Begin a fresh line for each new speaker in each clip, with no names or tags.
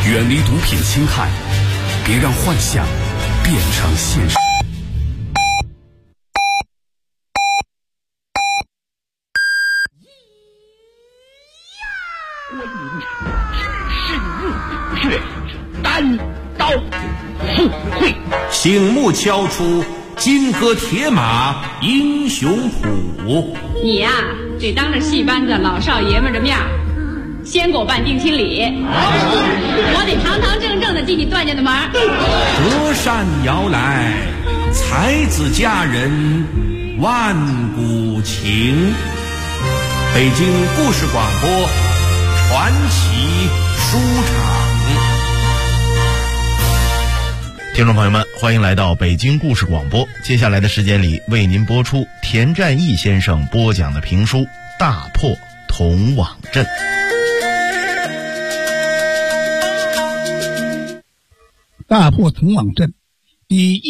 远离毒品侵害，别让幻想变成现实。
观音只是入血，单刀赴会，
醒目敲出金戈铁马英雄谱。
你呀，得当着戏班子老少爷们的面先给我办定亲礼，我得堂堂正正的进你段家的门。
隔山遥来，才子佳人万古情。北京故事广播传奇书场。
听众朋友们，欢迎来到北京故事广播。接下来的时间里，为您播出田占义先生播讲的评书《大破铜网阵》。
大破铜网阵第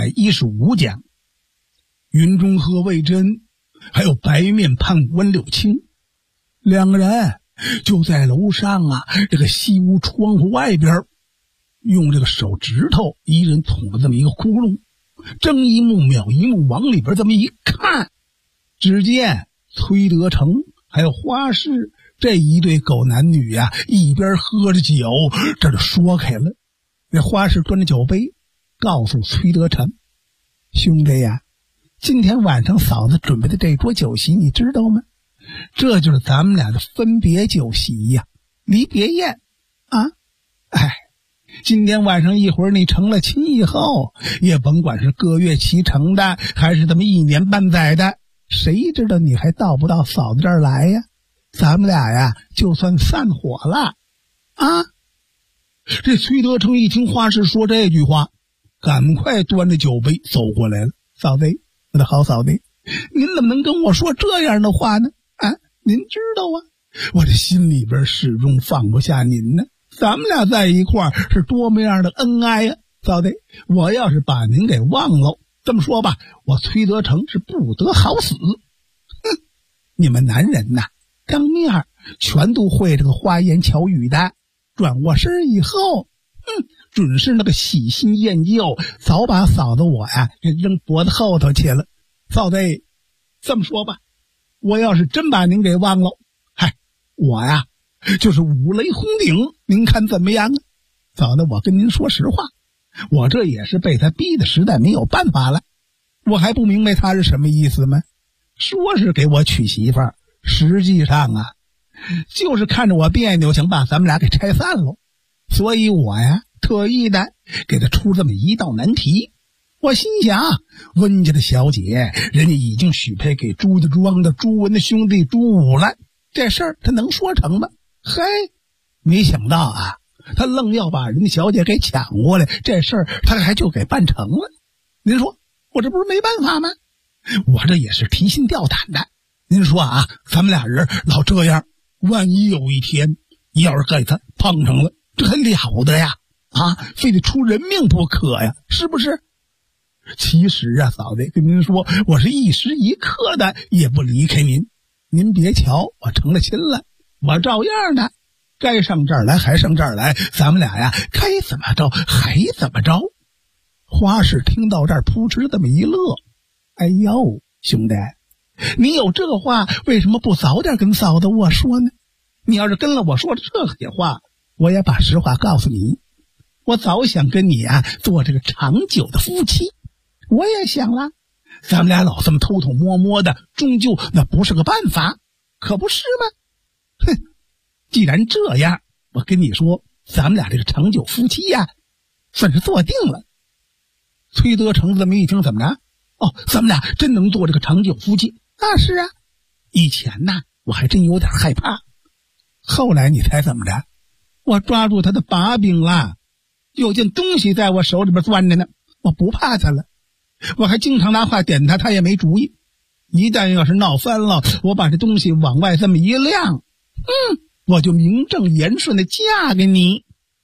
115讲，云中鹤魏征还有白面判官柳青两个人就在楼上这个西屋窗户外边，用这个手指头一人捅了这么一个窟窿，睁一目秒一目往里边这么一看，只见崔德成还有花氏这一对狗男女一边喝着酒，这就说开了。这花氏端着酒杯告诉崔德成，兄弟呀，今天晚上嫂子准备的这桌酒席你知道吗？这就是咱们俩的分别酒席呀，离别宴啊！今天晚上一会儿你成了亲以后，也甭管是个月期成的还是这么1年半载的，谁知道你还到不到嫂子这儿来呀？咱们俩就算散伙了啊！这崔德成一听花氏说这句话，赶快端着酒杯走过来了。嫂子，我的好嫂子，您怎么能跟我说这样的话呢？您知道我这心里边始终放不下您呢。咱们俩在一块儿是多么样的恩爱呀！嫂子，我要是把您给忘了，这么说吧，我崔德成是不得好死。你们男人当面全都会这个花言巧语的，转过身以后准是那个喜新厌旧，早把嫂子我给扔脖子后头去了。嫂子，这么说吧，我要是真把您给忘了，我就是五雷轰顶，您看怎么样啊？嫂子，我跟您说实话，我这也是被他逼的实在没有办法了。我还不明白他是什么意思吗？说是给我娶媳妇儿，实际上就是看着我别扭，想把咱们俩给拆散了。所以我特意的给他出这么一道难题。我心想，温家的小姐人家已经许配给朱家庄的朱文的兄弟朱武了，这事儿他能说成吗？没想到他愣要把人家小姐给抢过来，这事儿他还就给办成了。您说我这不是没办法吗？我这也是提心吊胆的。您说咱们俩人老这样，万一有一天要是给他碰上了，这还了得呀？非得出人命不可呀，是不是？其实嫂子，跟您说，我是一时一刻的也不离开您。您别瞧我成了亲了，我照样的该上这儿来还上这儿来，咱们俩该怎么着还怎么着。花氏听到这儿扑哧这么一乐，哎呦，兄弟，你有这话为什么不早点跟嫂子我说呢？你要是跟了我说这些话，我也把实话告诉你，我早想跟你做这个长久的夫妻。我也想了，咱们俩老这么偷偷摸摸的，终究那不是个办法，可不是吗？既然这样，我跟你说，咱们俩这个长久夫妻算是做定了。崔德成这么一听，怎么着？咱们俩真能做这个长久夫妻？是以前我还真有点害怕，后来你猜怎么着？我抓住他的把柄了，有件东西在我手里边攥着呢，我不怕他了。我还经常拿话点他，他也没主意。一旦要是闹翻了，我把这东西往外这么一亮，我就名正言顺的嫁给你。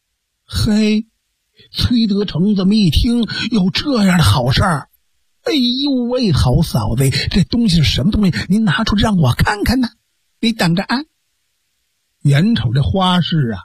崔德成这么一听，有这样的好事儿，哎呦喂，好嫂子，这东西是什么东西？您拿出来让我看看呢。你等着眼瞅这花氏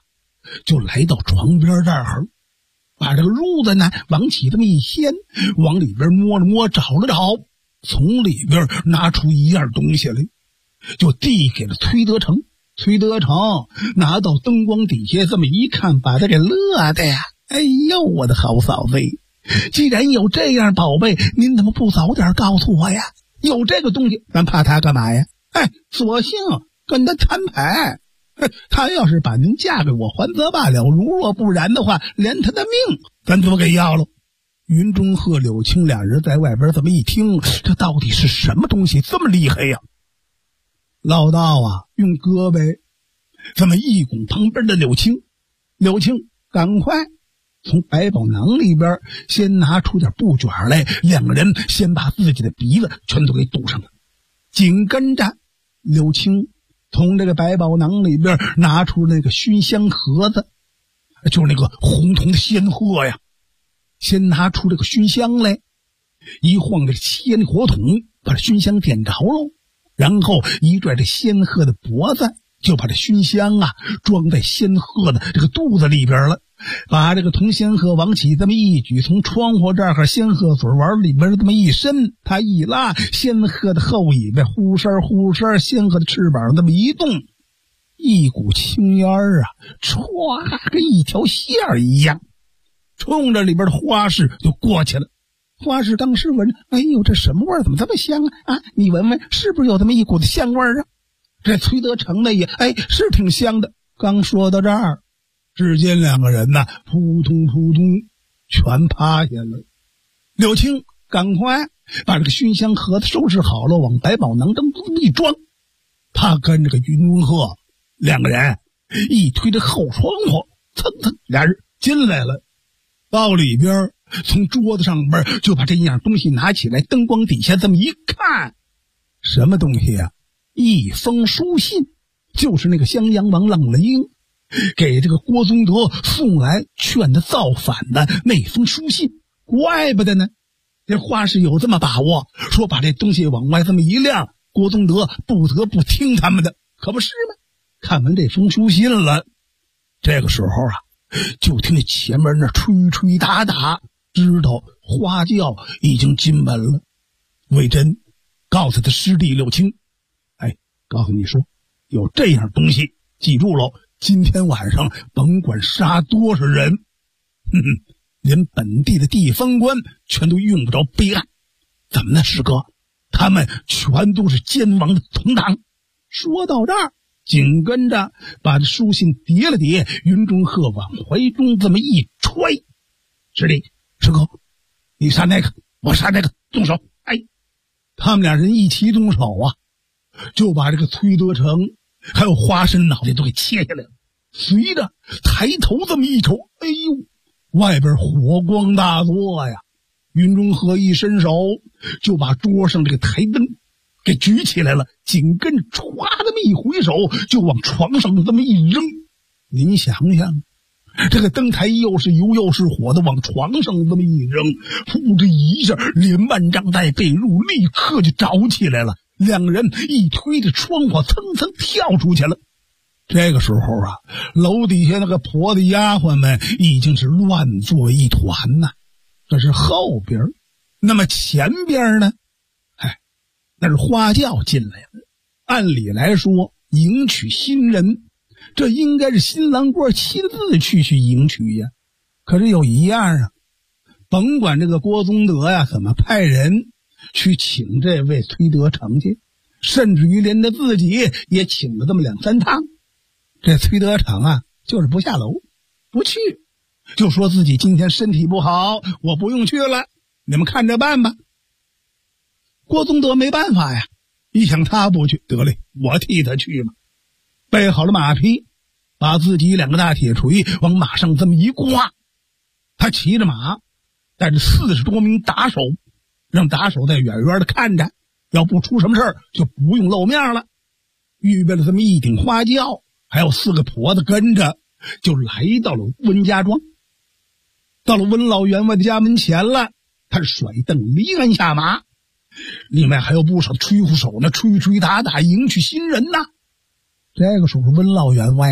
就来到床边这儿，把这个褥子呢往起这么一掀，往里边摸了摸，找了找，从里边拿出一样东西来，就递给了崔德成。崔德成拿到灯光底下这么一看，把他给乐的呀！哎呦，我的好嫂子，既然有这样宝贝，您怎么不早点告诉我呀？有这个东西，咱怕他干嘛呀？哎，索性跟他摊牌。他要是把您嫁给我还则罢了，如若不然的话，连他的命咱都给要了。云中鹤、柳青俩人在外边这么一听，这到底是什么东西这么厉害呀？老道啊，用胳膊这么一拱旁边的柳青，柳青赶快从百宝囊里边先拿出点布卷来，两个人先把自己的鼻子全都给堵上了。紧跟着柳青从这个百宝囊里边拿出那个熏香盒子，就是那个红铜的仙鹤呀，先拿出这个熏香来，一晃这鲜火筒，把这熏香点着喽，然后一拽这仙鹤的脖子，就把这熏香啊装在仙鹤的这个肚子里边了，把这个铜仙鹤往起这么一举，从窗户这儿仙鹤嘴往里边这么一伸，他一拉，仙鹤的后尾巴呼哧呼哧，仙鹤的翅膀这么一动，一股青烟啊歘跟一条线儿一样冲着里边的花市就过去了。花市当时闻，哎呦，这什么味儿？怎么这么香啊？你闻闻，是不是有这么一股子香味儿啊？这崔德成的也，是挺香的。刚说到这儿，只见两个人呐，扑通扑通，全趴下了。柳青赶快把这个熏香盒子收拾好了，往百宝囊中一装。他跟这个云中鹤两个人一推着后窗户，蹭蹭，俩人进来了。到里边，从桌子上边就把这样东西拿起来，灯光底下这么一看，什么东西呀？一封书信，就是那个襄阳王浪雷英给这个郭宗德送来劝他造反的那封书信。怪不得呢，这话是有这么把握，说把这东西往外这么一亮，郭宗德不得不听他们的，可不是吗？看完这封书信了，这个时候啊，就听见前面那吹吹打打，知道花轿已经进门了。魏征告诉他师弟柳青，告诉你说，有这样东西，记住喽，今天晚上甭管杀多少人，连本地的地方官全都用不着备案。怎么呢，师哥？他们全都是奸王的同党。说到这儿，紧跟着把这书信叠了叠，云中鹤往怀中这么一揣，师弟，师哥，你杀那个，我杀那个，动手！他们俩人一起动手啊，就把这个崔德成还有花生脑袋都给切下来了。随着抬头这么一瞅，哎呦，外边火光大作呀！云中鹤一伸手就把桌上这个台灯给举起来了，紧跟着歘这么一回手就往床上这么一扔。您想想，这个灯台又是油又是火的往床上这么一扔，噗的一下，连万丈带被褥立刻就着起来了。两个人一推着窗户蹭蹭跳出去了。这个时候啊，楼底下那个婆子丫鬟们已经是乱作一团呐。这是后边，那么前边呢？那是花轿进来了。按理来说，迎娶新人，这应该是新郎官亲自去迎娶呀。可是有一样啊，甭管这个郭宗德呀怎么派人去请这位崔德成去，甚至于连他自己也请了这么2、3趟。这崔德成啊，就是不下楼，不去，就说自己今天身体不好，我不用去了，你们看着办吧。郭宗德没办法呀，一想他不去，得嘞，我替他去吧。备好了马匹，把自己2个大铁锤往马上这么一挂，他骑着马，带着40多名打手，让打手在远远的看着，要不出什么事儿就不用露面了。预备了这么一顶花轿，还有4个婆子跟着，就来到了温家庄。到了温老员外的家门前了，他是甩蹬离鞍下马，里面还有不少的吹胡手呢，吹吹打打迎娶新人呐。这个时候温老员外呢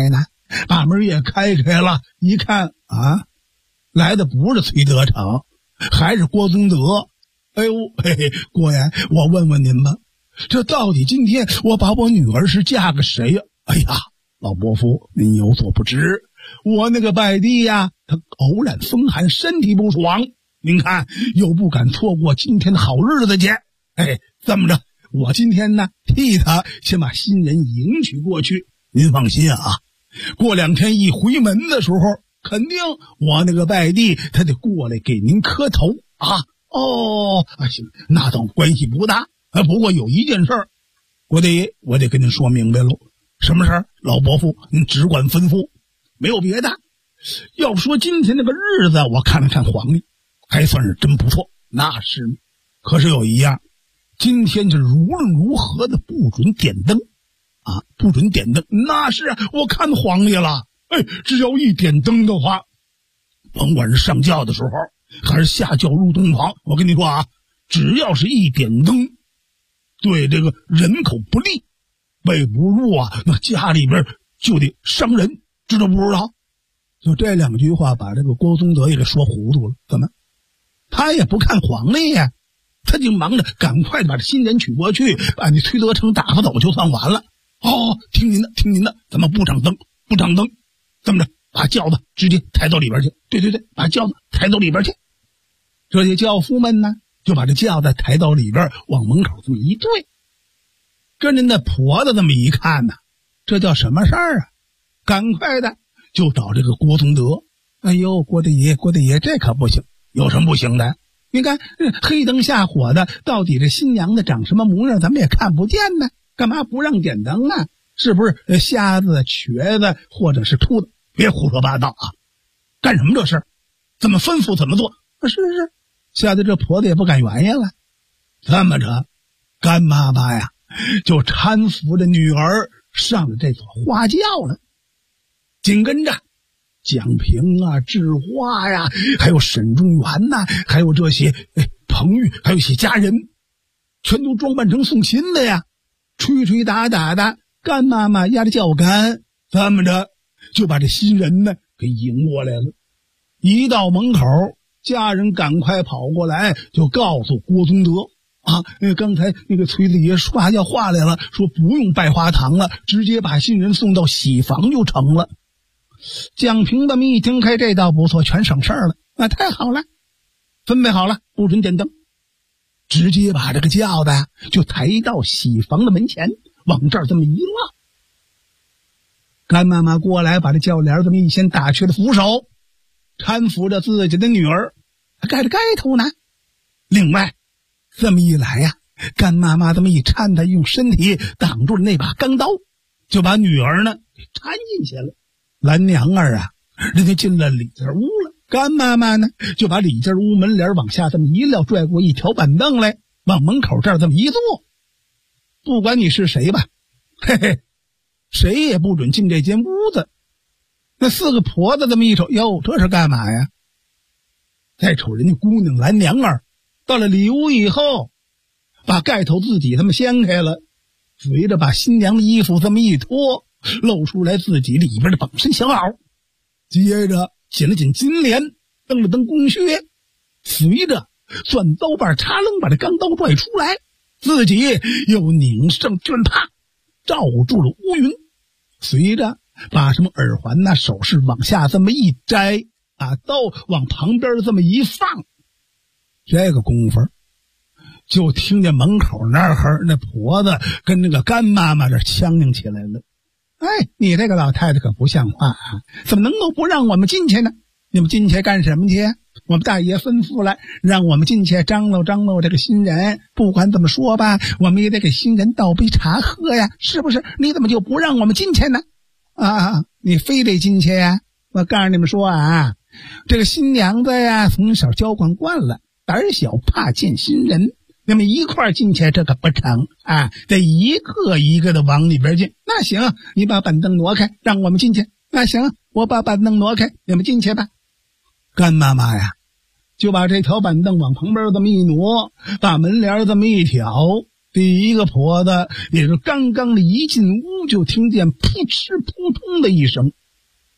把门也开了，一看啊，来的不是崔德成，还是郭宗德。哎呦，嘿嘿，郭爷，我问问您吧，这到底今天我把我女儿是嫁给谁呀？哎呀，老伯父，您有所不知，我那个拜弟呀，他偶然风寒，身体不爽，您看又不敢错过今天的好日子去。哎，这么着，我今天呢替他先把新人迎娶过去。您放心啊，过2天一回门的时候，肯定我那个拜弟他得过来给您磕头啊。哦，行，那倒关系不大。不过有一件事儿，我得跟您说明白喽。什么事儿？老伯父，您只管吩咐。没有别的，要说今天那个日子，我看了看黄历，还算是真不错。那是，可是有一样，今天是无论如何的不准点灯啊，不准点灯。那是啊，我看黄历了。哎，只要一点灯的话，甭管是上轿的时候还是下轿入洞房，我跟你说啊，只要是一点灯，对这个人口不利，备不入啊，那家里边就得伤人，知道不知道？就这2句话把这个郭宗德也给说糊涂了。怎么？他也不看黄历呀，他就忙着赶快把这新人娶过去，把你崔德成打发走就算完了。哦，听您的，听您的，咱们不掌灯，不掌灯，这么着，把轿子直接抬到里边去。对，把轿子抬到里边去。这些轿夫们呢，就把这轿子抬到里边，往门口这么一对。跟着那婆子这么一看呢，这叫什么事儿啊？赶快的就找这个郭宗德。哎呦，郭大爷，这可不行。有什么不行的？你看黑灯瞎火的，到底这新娘子长什么模样咱们也看不见呢，干嘛不让点灯啊？是不是瞎子、瘸子或者是秃子？别胡说八道啊！干什么这事？怎么吩咐怎么做？是，吓得这婆子也不敢原因了。这么着，干妈妈呀就搀扶着女儿上了这所花轿了。紧跟着蒋平啊、智花呀，还有沈中元呐，还有这些彭玉，还有一些家人，全都装扮成送亲的呀，吹吹打打的。干妈妈压着轿杆，这么着就把这新人呢给迎过来了。一到门口，家人赶快跑过来，就告诉郭宗德啊，刚才那个崔子爷刷下话来了，说不用拜花堂了，直接把新人送到喜房就成了。蒋平这么一听，开这倒不错，全省事儿了。那太好了，分配好了，不准点灯，直接把这个轿子就抬到喜房的门前，往这儿这么一落。干妈妈过来把这轿帘这么一掀，打去了扶手，搀扶着自己的女儿，盖着盖头呢。另外这么一来呀，干妈妈这么一搀她，用身体挡住了那把钢刀，就把女儿呢给搀进去了。兰娘儿啊，人家进了里间屋了。干妈妈呢，就把里间屋门帘往下这么一撂，拽过一条板凳来，往门口这儿这么一坐。不管你是谁吧，嘿嘿，谁也不准进这间屋子。那4个婆子这么一瞅，哟，这是干嘛呀？再瞅人家姑娘兰娘儿，到了里屋以后，把盖头自己这么掀开了，随着把新娘的衣服这么一脱，露出来自己里边的绑身小袄，接着紧了紧金莲，蹬了蹬弓靴，随着攥刀把插楞把这钢刀拽出来，自己又拧上绢帕罩住了乌云，随着把什么耳环呐、首饰往下这么一摘，把刀往旁边这么一放，这个功夫就听见门口那儿那婆子跟那个干妈妈这呛呛起来了。哎，你这个老太太可不像话啊！怎么能够不让我们进去呢？你们进去干什么去？我们大爷吩咐了，让我们进去张罗张罗这个新人。不管怎么说吧，我们也得给新人倒杯茶喝呀，是不是？你怎么就不让我们进去呢？啊，你非得进去呀？我告诉你们说啊，这个新娘子呀，从小娇惯惯了，胆小怕见新人。那么一块进去这个不成啊，得一个一个的往里边进。那行，你把板凳挪开，让我们进去。那行，我把板凳挪开，你们进去吧。干妈妈呀，就把这条板凳往旁边这么一挪，把门帘这么一挑。第一个婆子也是刚刚的一进屋，就听见扑哧扑通的一声，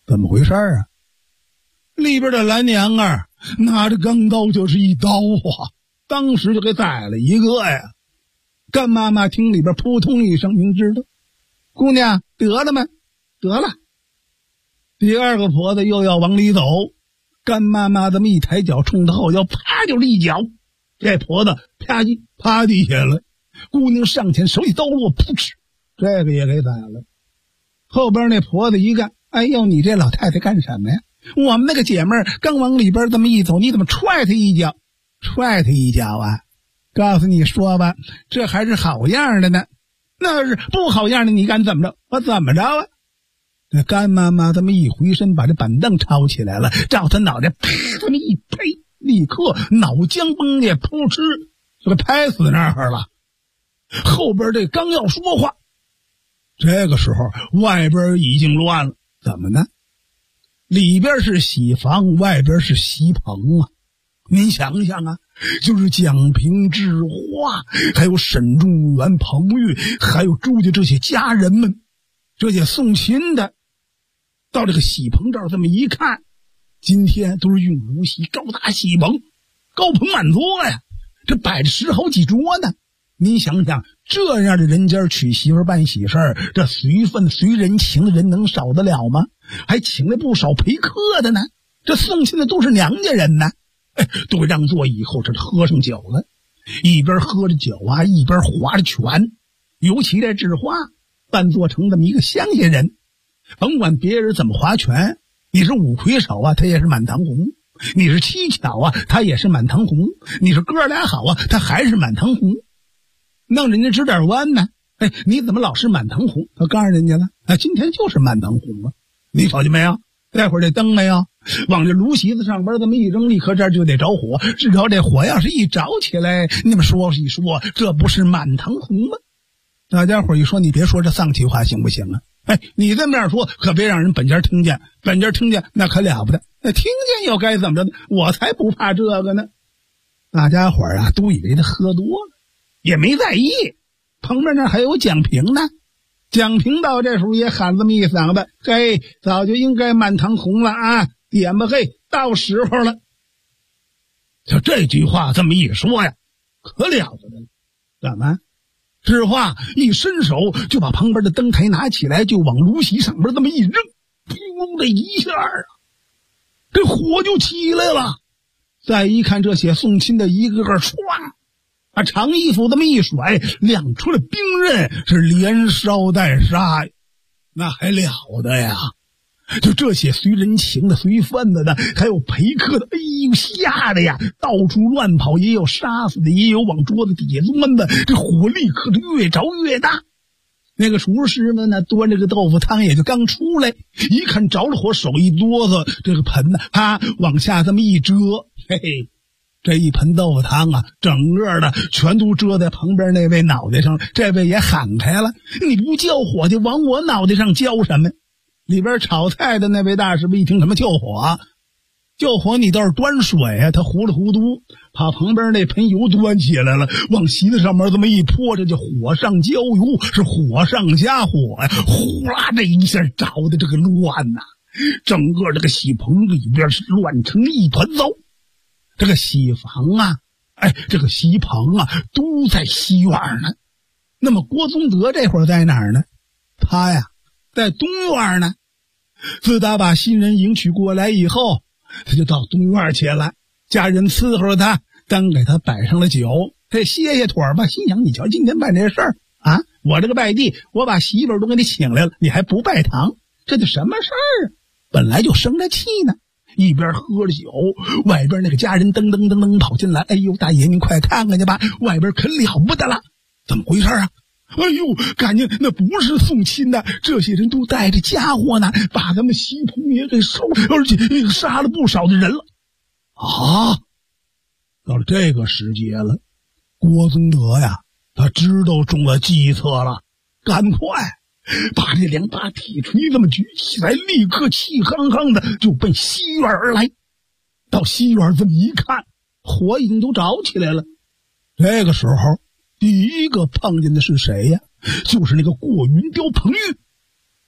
怎么回事啊？里边的蓝娘儿拿着钢刀就是一刀啊，当时就给宰了一个呀。干妈妈听里边扑通一声，明知道姑娘得了吗？得了。第二个婆子又要往里走，干妈妈这么一抬脚冲他后腰啪就是一脚，这婆子啪叽趴地下了。姑娘上前手里刀落，噗嗤，这个也给宰了。后边那婆子一看，哎呦，你这老太太干什么呀？我们那个姐妹刚往里边这么一走，你怎么踹她一脚？踹她一脚啊？告诉你说吧，这还是好样的呢。那是不好样的，你敢怎么着？我怎么着啊？这干妈妈这么一回身，把这板凳抄起来了，照他脑袋啪这么一拍，立刻脑浆崩裂，噗嗤就给拍死那儿了。后边这刚要说话，这个时候外边已经乱了。怎么呢？里边是喜房，外边是喜棚啊。您想想啊，就是蒋平、智化，还有沈仲元、彭玉，还有朱家这些家人们，这些送亲的，到这个喜棚这儿这么一看，今天都是用芦席高大喜棚，高朋满座呀，这摆着10好几桌呢。您想想，这样的人家娶媳妇办喜事儿，这随份随人情的人能少得了吗？还请了不少陪客的呢。这送亲的都是娘家人呢，都让座以后，这喝上酒了，一边喝着酒啊，一边划着拳。尤其这智化扮作成这么一个乡下人，甭管别人怎么划拳，你是五魁首啊，他也是满堂红；你是七巧啊，他也是满堂红；你是哥俩好啊，他还是满堂红。弄人家指点弯呢，你怎么老是满堂红？他告诉人家了，今天就是满堂红啊！你瞅见没有？待会儿这灯没有往这炉席子上边这么一扔，立刻这儿就得着火。至少这火要是一着起来，你们说一说，这不是满堂红吗？大家伙一说，你别说这丧气话行不行啊？你这么样说，可别让人本家听见，本家听见那可了不得。听见又该怎么着呢？我才不怕这个呢。大家伙啊，都以为他喝多了，也没在意。旁边那还有蒋平呢。蒋平到这时候也喊这么一嗓子，嘿，早就应该满堂红了啊，点吧，嘿，到时候了。就这句话这么一说呀，可了不得了。怎么？智化一伸手就把旁边的灯台拿起来，就往炉席上边这么一扔，砰的一下啊，这火就起来了。再一看这些送亲的一个个唰，把长衣服这么一甩，亮出了兵刃，是连烧带杀，那还了得呀！就这些随人情的、随份子的，还有陪客的，哎呦，吓得呀，到处乱跑，也有杀死的，也有往桌子底下钻的，这火立刻就越着越大。那个厨师们呢，端着个豆腐汤也就刚出来，一看着了火，手一哆嗦，这个盆呢，啪往下这么一遮，嘿嘿。这一盆豆腐汤啊，整个的全都遮在旁边那位脑袋上，这位也喊开了，你不叫火就往我脑袋上浇什么？里边炒菜的那位大师傅一听什么救火，救火你倒是端水啊，他糊里糊涂把旁边那盆油端起来了，往席子上面这么一泼，这就火上浇油，是火上加火呀，呼啦这一下着的这个乱呐，整个这个喜棚里边是乱成一团糟。这个喜房啊，这个喜棚啊，都在西院呢。那么郭宗德这会儿在哪儿呢？他呀，在东院呢。自打把新人迎娶过来以后，他就到东院去了。家人伺候他，刚给他摆上了酒，他歇歇腿吧。心想：你瞧，今天办这事儿啊，我这个拜地，我把媳妇儿都给你请来了，你还不拜堂，这就什么事儿啊？本来就生着气呢。一边喝着酒，外边那个家人噔噔噔噔跑进来，哎呦，大爷您快看看去吧，外边可了不得了。怎么回事啊？哎呦，感觉那不是送亲的，这些人都带着家伙呢，把咱们喜棚也给烧，而且杀了不少的人了。啊，到了这个时节了，郭宗德呀，他知道中了计策了，赶快把这2把铁锤这么举起来，立刻气哼哼的就奔西院而来。到西院这么一看，火已经都着起来了。这个时候第一个碰见的是谁呀？就是那个过云雕彭玉。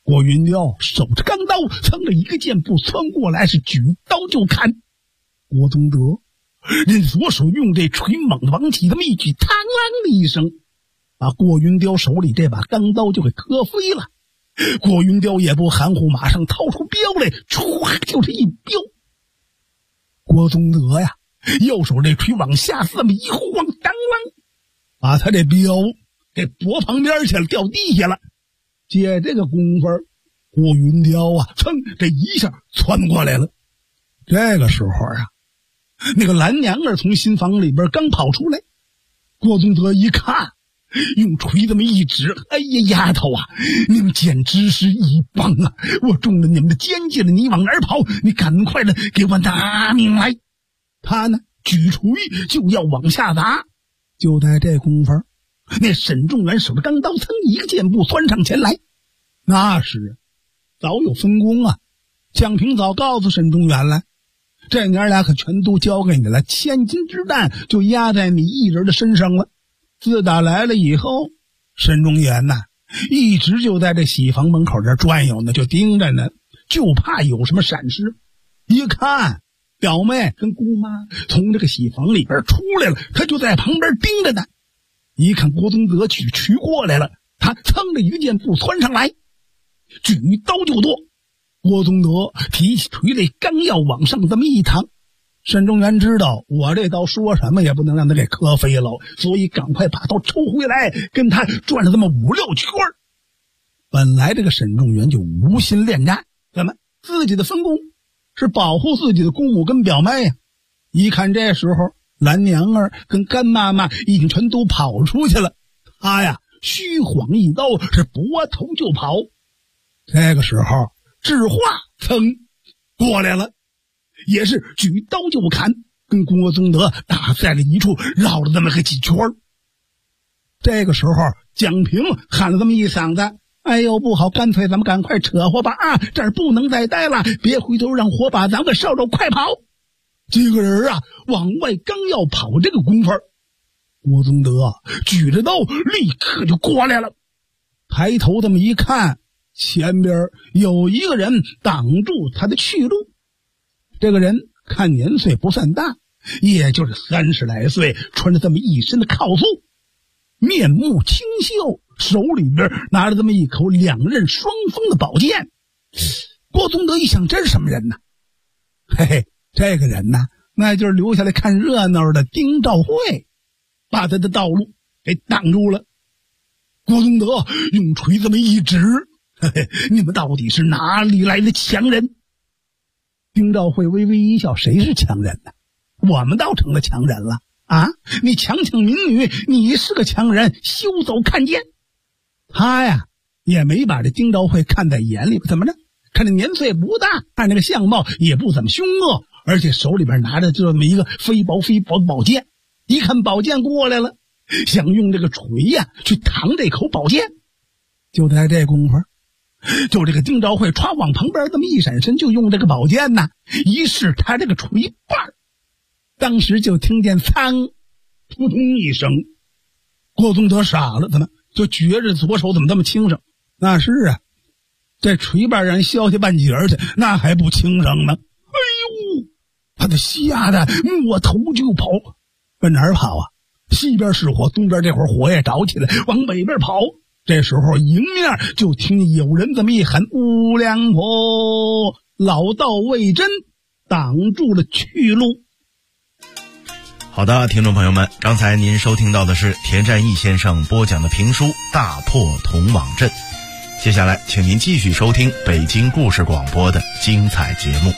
郭云雕手着钢刀，噌的一个箭步窜过来，是举刀就砍。郭宗德人左手用这锤猛地往起这么一举，嘡啷的一声，把郭云雕手里这把钢刀就给磕飞了。郭云雕也不含糊，马上掏出镖来，唰就是一镖。郭宗德呀，右手这锤往下这么一晃，当啷，把他这镖给拨旁边去了，掉地下了。借这个功夫，郭云雕啊，噌这一下窜过来了。这个时候啊，那个蓝娘儿从新房里边刚跑出来，郭宗德一看，用锤这么一指，哎呀，丫头啊，你们简直是一帮啊！我中了你们的奸计了，你往哪儿跑？你赶快的给我拿命来！他呢，举锤就要往下砸。就在这功夫，那沈仲元手着钢刀，噌一个箭步窜上前来。那时早有分工啊，蒋平早告诉沈仲元了，这娘俩可全都交给你了，千金之担就压在你一人的身上了。自打来了以后，沈仲元呐，一直就在这喜房门口这转悠呢，就盯着呢，就怕有什么闪失。一看表妹跟姑妈从这个喜房里边出来了，他就在旁边盯着呢。一看郭宗德举锤过来了，他噌的一个箭步窜上来，举刀就剁。郭宗德提起锤来，刚要往上这么一躺，沈仲元知道我这刀说什么也不能让他给磕飞了，所以赶快把刀抽回来，跟他转了这么5-6圈。本来这个沈仲元就无心恋战，怎么自己的分工是保护自己的姑母跟表妹呀？一看这时候蓝娘儿跟干妈妈已经全都跑出去了，他呀虚晃一刀，是拨头就跑。这个时候智化噌过来了，也是举刀就砍，跟郭宗德打在了一处，绕了这么个几圈。这个时候蒋平喊了这么一嗓子，哎呦不好，干脆咱们赶快扯火把啊，这儿不能再待了，别回头让火把咱们给烧着，快跑。几个人啊往外刚要跑，这个功夫郭宗德举着刀立刻就过来了。抬头这么一看，前边有一个人挡住他的去路。这个人看年岁不算大，也就是30来岁，穿着这么一身的靠素，面目清秀，手里边拿着这么一口2刃双锋的宝剑。郭宗德一想，这是什么人呢？嘿嘿，这个人呢，那就是留下来看热闹的丁兆会，把他的道路给挡住了。郭宗德用锤这么一指，嘿嘿，你们到底是哪里来的强人？丁兆会微微一笑，谁是强人呢？我们倒成了强人了啊！你强抢民女，你是个强人，休走看见。他呀也没把这丁兆会看在眼里，怎么着？看这年岁不大，看这个相貌也不怎么凶恶，而且手里边拿着就这么一个非薄的宝剑。一看宝剑过来了，想用这个锤呀去扛这口宝剑。就在这功夫，就这个丁兆会歘往旁边这么一闪身，就用这个宝剑呐一试他这个锤把，当时就听见噌扑通一声。郭宗德傻了，怎么就觉着左手怎么这么轻省？那是啊，这锤把让人削下半截去，那还不轻省吗？哎呦，他的吓得摸头就跑。奔哪儿跑啊？西边是火，东边这会儿火也着起来，往北边跑。这时候迎面就听见有人这么一喊：乌良婆，老道魏真挡住了去路。
好的，听众朋友们，刚才您收听到的是田占义先生播讲的评书《大破铜网阵》。接下来请您继续收听北京故事广播的精彩节目。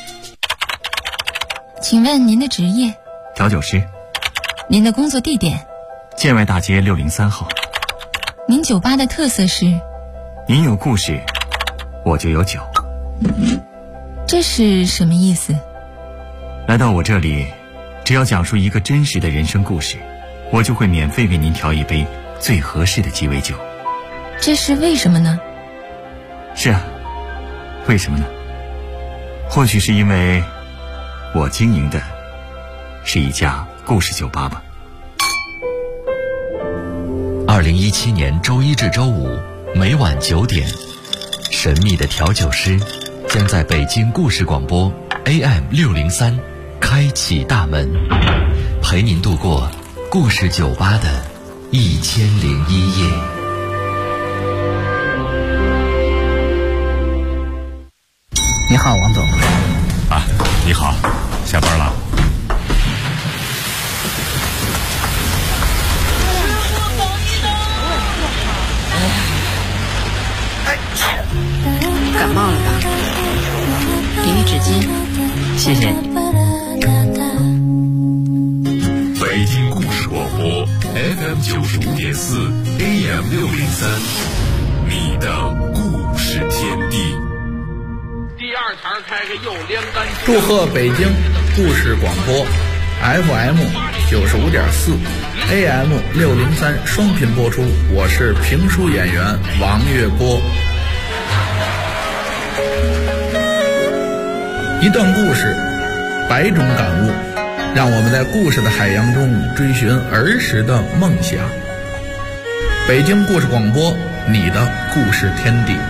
请问您的职业？
调酒师。
您的工作地点？
建外大街603号。
您酒吧的特色是？
您有故事，我就有酒。
这是什么意思？
来到我这里，只要讲述一个真实的人生故事，我就会免费为您调一杯最合适的鸡尾酒。
这是为什么呢？
是啊，为什么呢？或许是因为我经营的是一家故事酒吧吧。
2017年周一至周五每晚9点，
神秘的调酒师将在北京故事广播 AM603 开启大门，陪您度过故事酒吧的1001夜。
你好，王总。
啊，你好，下班了。
感冒了吧？给你纸巾。
谢谢你。
北京故事广播 FM95.4 AM603，你的故事天地。
第二堂开开又连杆。
祝贺北京故事广播 FM95.4 AM603 双频播出，我是评书演员王月波。一段故事，百种感悟，让我们在故事的海洋中追寻儿时的梦想。北京故事广播，你的故事天地。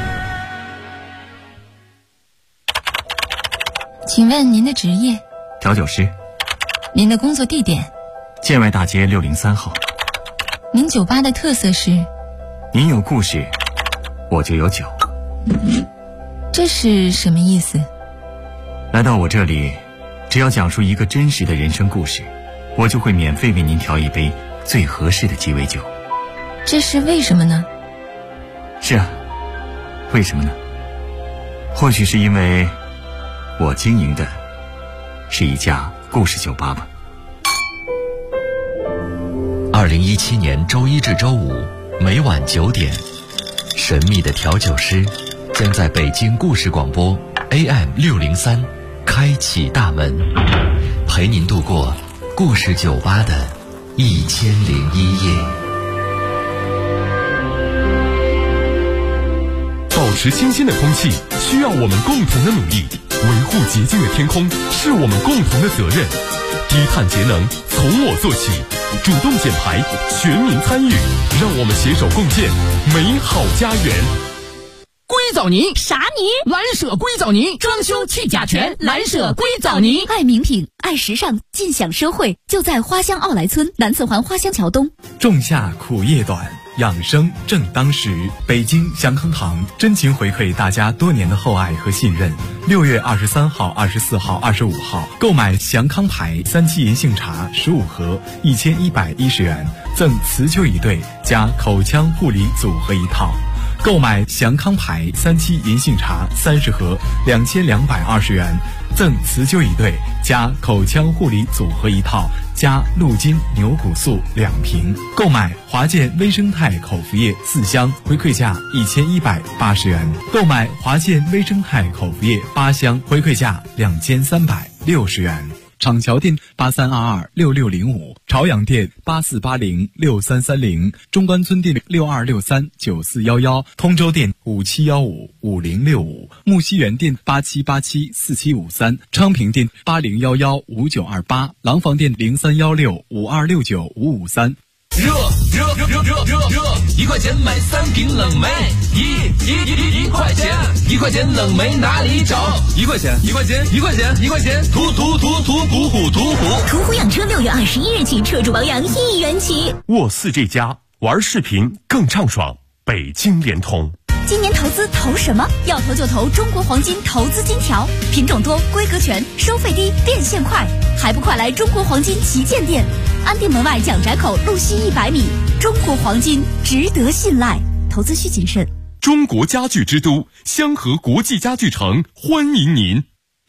请问您的职业？
调酒师。
您的工作地点？
建外大街603号。
您酒吧的特色是？
您有故事，我就有酒。
这是什么意思？
来到我这里，只要讲述一个真实的人生故事，我就会免费为您调一杯最合适的鸡尾酒。
这是为什么呢？
是啊，为什么呢？或许是因为我经营的是一家故事酒吧吧。
2017年周一至周五每晚9点，神秘的调酒师将在北京故事广播 AM603 开启大门，陪您度过故事酒吧的1001夜。
保持清新的空气需要我们共同的努力，维护洁净的天空是我们共同的责任。低碳节能从我做起，主动减排，全民参与，让我们携手共建美好家园。
硅藻泥
啥泥？
蓝舍硅藻泥，装修去甲醛，蓝舍硅藻泥。
爱名品，爱时尚，尽享社会，就在花乡奥莱村南四环花乡桥东。
仲夏苦夜短，养生正当时。北京祥康堂真情回馈大家多年的厚爱和信任。6月23号、24号、25号，购买祥康牌3七银杏茶15盒，1110元，赠辞旧椅对加口腔护理组合一套。购买祥康牌3七银杏茶30盒，2220元，赠辞旧椅对加口腔护理组合一套，加鹿筋牛骨素2瓶。购买华健微生态口服液4箱，回馈价1180元。购买华健微生态口服液8箱，回馈价2360元。厂桥店83226605，朝阳店84806330，中关村店62639411，通州店57155065，木樨园店87874753，昌平店80115928，廊坊店031652695553。
热，1块钱买3瓶冷梅，1块钱，1块钱冷梅哪里找？1块钱，途虎养车6月21日起车主保养1元起。
沃4这家玩视频更畅爽，北京联通。
今年投资投什么？要投就投中国黄金投资金条，品种多，规格全，收费低，变现快，还不快来中国黄金旗舰店，安定门外蒋宅口路西100米。中国黄金值得信赖，投资需谨慎。
中国家具之都香河国际家具城欢迎您。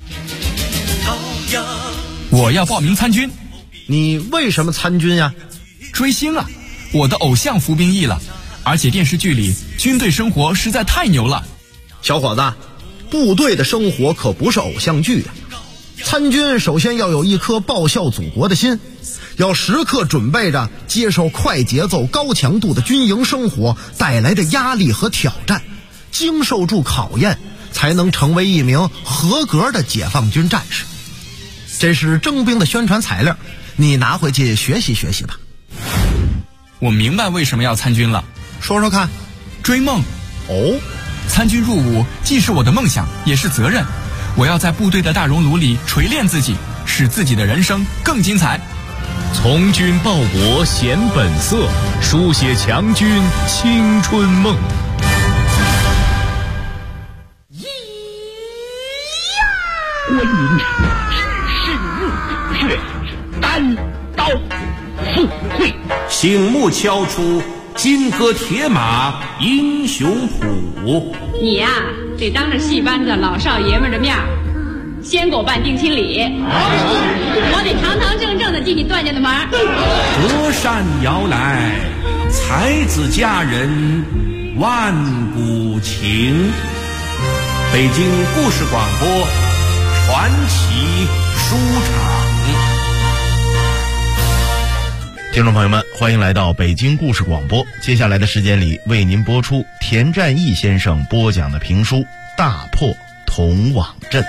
我要报名参军。
你为什么参军呀？
追星啊，我的偶像服兵役了，而且电视剧里军队生活实在太牛了。
小伙子，部队的生活可不是偶像剧啊。参军首先要有一颗报效祖国的心，要时刻准备着接受快节奏高强度的军营生活带来的压力和挑战，经受住考验，才能成为一名合格的解放军战士。这是征兵的宣传材料，你拿回去学习学习吧。
我明白为什么要参军了。
说说看。
追梦。
哦，
参军入伍既是我的梦想，也是责任。我要在部队的大熔炉里锤炼自己，使自己的人生更精彩。
从军报国显本色，书写强军青春梦。
关云长只身入血，单刀赴会，
醒目敲出金戈铁马英雄谱。
你呀，得当着戏班子老少爷们的面先给我办定亲礼，我得堂堂正正的进你段家的门。
隔山遥来，才子佳人万古情。北京故事广播传奇书场。
听众朋友们，欢迎来到北京故事广播。接下来的时间里，为您播出田占义先生播讲的评书《大破铜网阵》。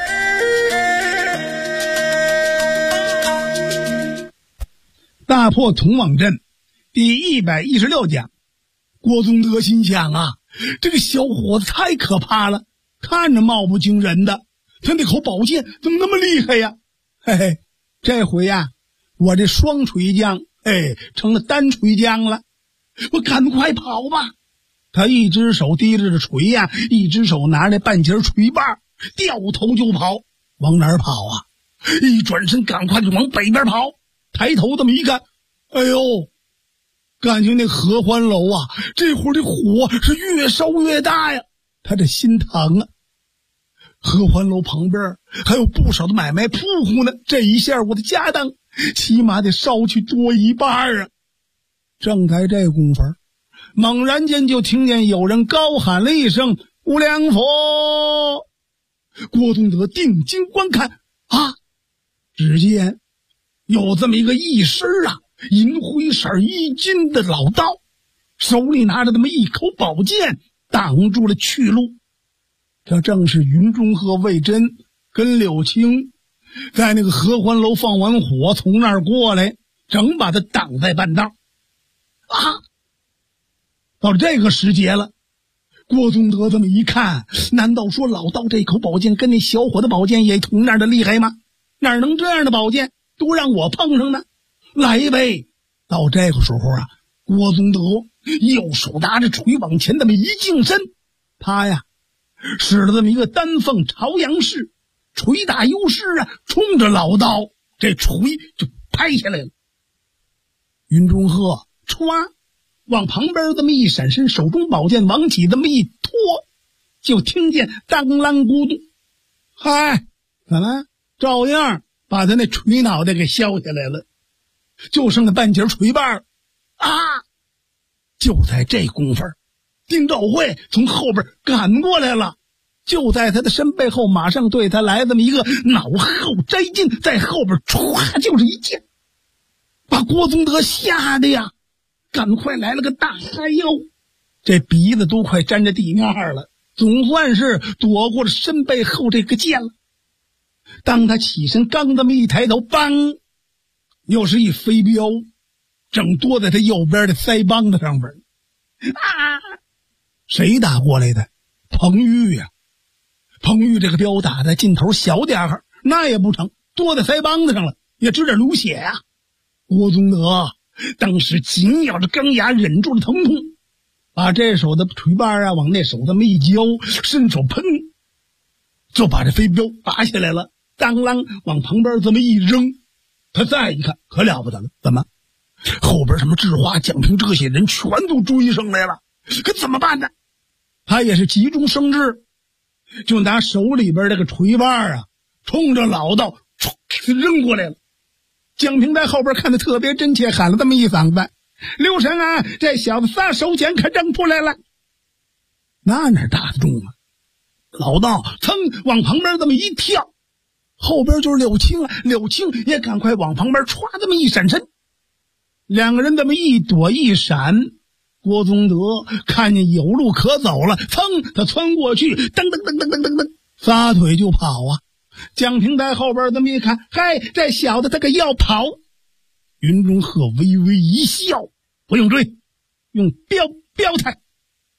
大破铜网阵第116讲。郭宗德心想啊，这个小伙子太可怕了，看着貌不惊人的，他那口宝剑怎么那么厉害呀？嘿嘿，这回呀，我这双锤将成了单锤将了，我赶快跑吧。他一只手提着锤呀，一只手拿着半截锤把，掉头就跑。往哪儿跑啊？一转身赶快就往北边跑。抬头这么一看，哎呦，感情那合欢楼啊，这会儿这火是越烧越大呀，他这心疼啊。合欢楼旁边还有不少的买卖铺户呢，这一下我的家当起码得烧去多一半啊。正在这功夫，猛然间就听见有人高喊了一声无量佛。郭宗德定睛观看啊，只见有这么一个一身银灰色衣襟的老道，手里拿着这么一口宝剑，挡住了去路。这正是云中鹤、魏征跟柳青在那个合欢楼放完火，从那儿过来，正把他挡在半道啊。到了这个时节了，郭宗德这么一看，难道说老道这口宝剑跟那小伙的宝剑也同样的厉害吗？哪能这样的宝剑都让我碰上呢？来呗！到这个时候啊，郭宗德右手拿着锤往前这么一净身，他呀使了这么一个丹凤朝阳式，锤打优势啊，冲着老道这锤就拍下来了。云中鹤歘往旁边这么一闪身，手中宝剑往起这么一拖，就听见当啷咕嘟，嗨，怎么照样把他那锤脑袋给削下来了，就剩下半截锤把啊！就在这功夫，丁兆会从后边赶过来了，就在他的身背后，马上对他来这么一个脑后摘金，在后边唰就是一剑，把郭宗德吓得呀，赶快来了个大嗨哟，这鼻子都快沾着地面了，总算是躲过了身背后这个剑了。当他起身刚这么一抬头，梆，又是一飞镖，正多在他右边的腮帮子上边啊！谁打过来的？彭玉呀！彭玉这个镖打在劲头小点儿，那也不成，多在腮帮子上了，也知点流血呀。郭宗德当时紧咬着钢牙，忍住了疼痛，把这手的锤把啊往那手这么一交，伸手喷，就把这飞镖拔下来了，当啷往旁边这么一扔。他再一看，可了不得了，怎么后边什么智花、蒋平这些人全都追上来了，可怎么办呢？他也是急中生智，就拿手里边这个锤把啊冲着老道扔过来了。蒋平在后边看得特别真切，喊了这么一嗓子：刘神啊，这小子撒手锏可扔出来了。那哪打得中啊？老道噌往旁边这么一跳，后边就是柳青啊，柳青也赶快往旁边歘这么一闪身，两个人这么一躲一闪，郭宗德看见有路可走了，噌他窜过去，噔噔噔噔噔噔噔，撒腿就跑啊。蒋平在后边这么一看，嗨，这小子他可要跑。云中鹤微微一笑，不用追，用镖抬。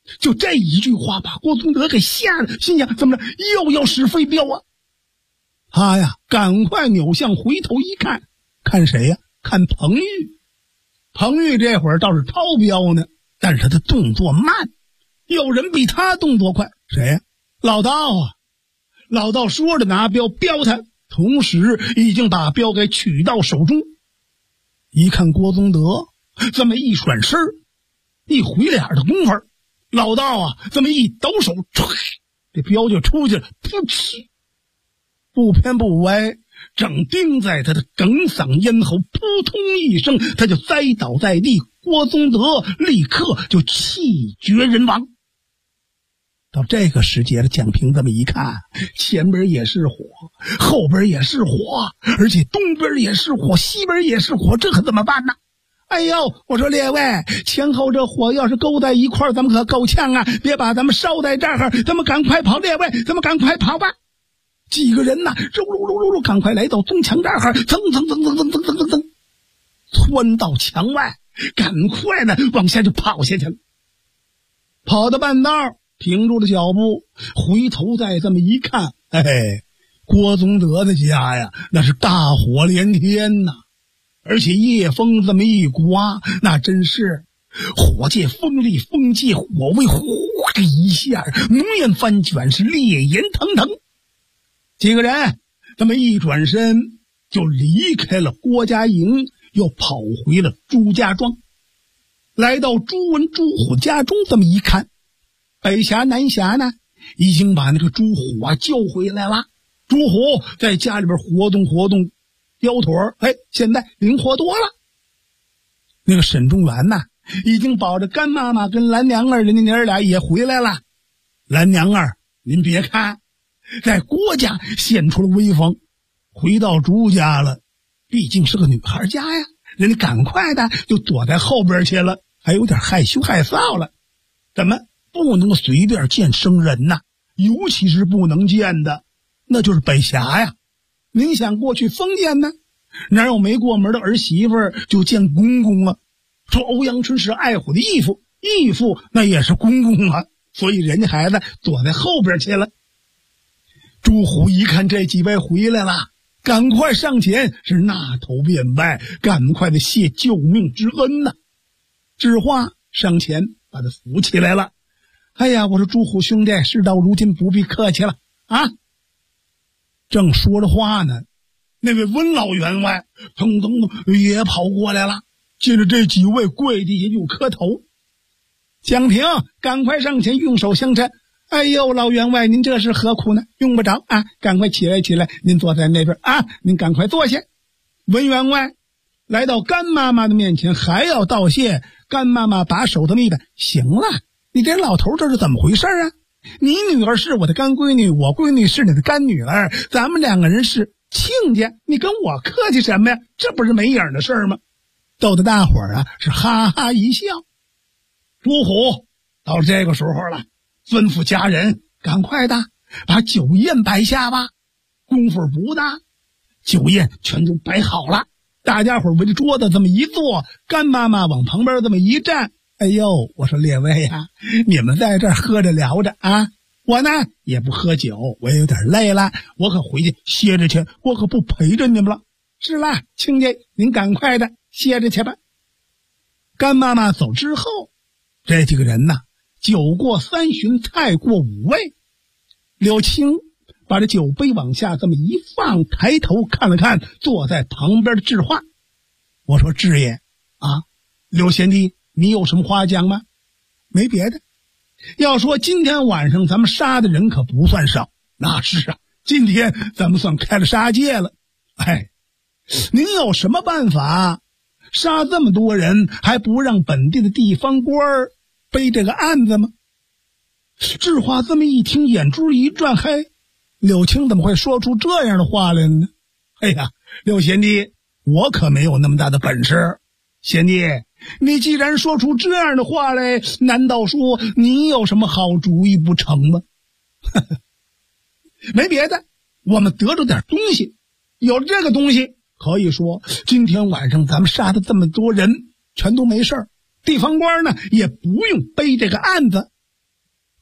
就这一句话把郭宗德给吓得，心想怎么着又要使飞镖啊？他呀赶快扭向回头一看，看谁呀？看彭玉。彭玉这会儿倒是掏镖呢，但是他的动作慢，有人比他动作快，谁呀？老道啊！老道说着拿镖镖他，同时已经把镖给取到手中。一看郭宗德这么一转身，一回脸的功夫，老道啊这么一抖手，这镖就出去了，噗嗤，不偏不歪，正钉在他的哽嗓咽喉，扑通一声，他就栽倒在地。郭宗德立刻就气绝人亡。到这个时节了，蒋平这么一看，前边也是火，后边也是火，而且东边也是火，西边也是火，这可怎么办呢？哎呦，我说列位，前后这火要是勾在一块儿，咱们可够呛啊！别把咱们烧在这儿，咱们赶快跑，列位，咱们赶快跑吧！几个人呐，赶快来到东墙这儿，噌，窜到墙外，赶快的往下就跑下去了。跑到半道，停住了脚步，回头再这么一看，郭宗德的家呀，那是大火连天呐！而且夜风这么一刮，那真是火借风力，风借火威，哗一下浓烟翻卷，是烈焰腾腾。几个人这么一转身就离开了郭家营，又跑回了朱家庄。来到朱文、朱虎家中，这么一看，北峡南峡呢已经把那个朱虎啊叫回来了。朱虎在家里边活动腰腿，现在灵活多了。那个沈中元呢已经保着干妈妈跟蓝娘儿人家娘儿俩也回来了。蓝娘儿您别看在郭家显出了威风，回到朱家了，毕竟是个女孩家呀，人家赶快的就躲在后边去了，还有点害羞害臊了。怎么不能随便见生人呐？尤其是不能见的那就是北峡呀。您想过去封建呢，哪有没过门的儿媳妇就见公公啊？说欧阳春是爱虎的义父，义父那也是公公啊，所以人家孩子躲在后边去了。朱虎一看这几位回来了，赶快上前是纳头便拜，赶快的谢救命之恩呐。知话上前把他扶起来了。哎呀，我说朱虎兄弟，事到如今不必客气了啊！正说着话呢，那位温老员外腾也跑过来了，接着这几位跪地下就磕头。蒋平赶快上前用手相搀。哎呦，老员外您这是何苦呢？用不着啊，赶快起来，您坐在那边啊，您赶快坐下。温员外来到干妈妈的面前还要道谢，干妈妈把手这么一摆，行了，你这老头这是怎么回事啊？你女儿是我的干闺女，我闺女是你的干女儿，咱们两个人是亲家，你跟我客气什么呀？这不是没影的事吗？逗得大伙儿啊是哈哈一笑。朱虎到这个时候了，吩咐家人赶快的把酒宴摆下吧。功夫不大，酒宴全都摆好了，大家伙围着桌子这么一坐，干妈妈往旁边这么一站。哎呦，我说列位呀，你们在这儿喝着聊着啊，我呢也不喝酒，我也有点累了，我可回去歇着去，我可不陪着你们了。是啦，亲家您赶快的歇着去吧。干妈妈走之后，这几个人呐，酒过三巡，菜过五味。柳青把这酒杯往下这么一放，抬头看了看坐在旁边的智化，我说智爷啊，柳贤弟你有什么话讲吗？没别的，要说今天晚上咱们杀的人可不算少，那是啊，今天咱们算开了杀戒了。您有什么办法杀这么多人还不让本地的地方官背这个案子吗？智化这么一听，眼珠一转，柳青怎么会说出这样的话来呢？哎呀，柳贤弟，我可没有那么大的本事。贤弟，你既然说出这样的话来，难道说你有什么好主意不成吗？没别的，我们得着点东西，有这个东西，可以说今天晚上咱们杀的这么多人全都没事儿，地方官呢也不用背这个案子。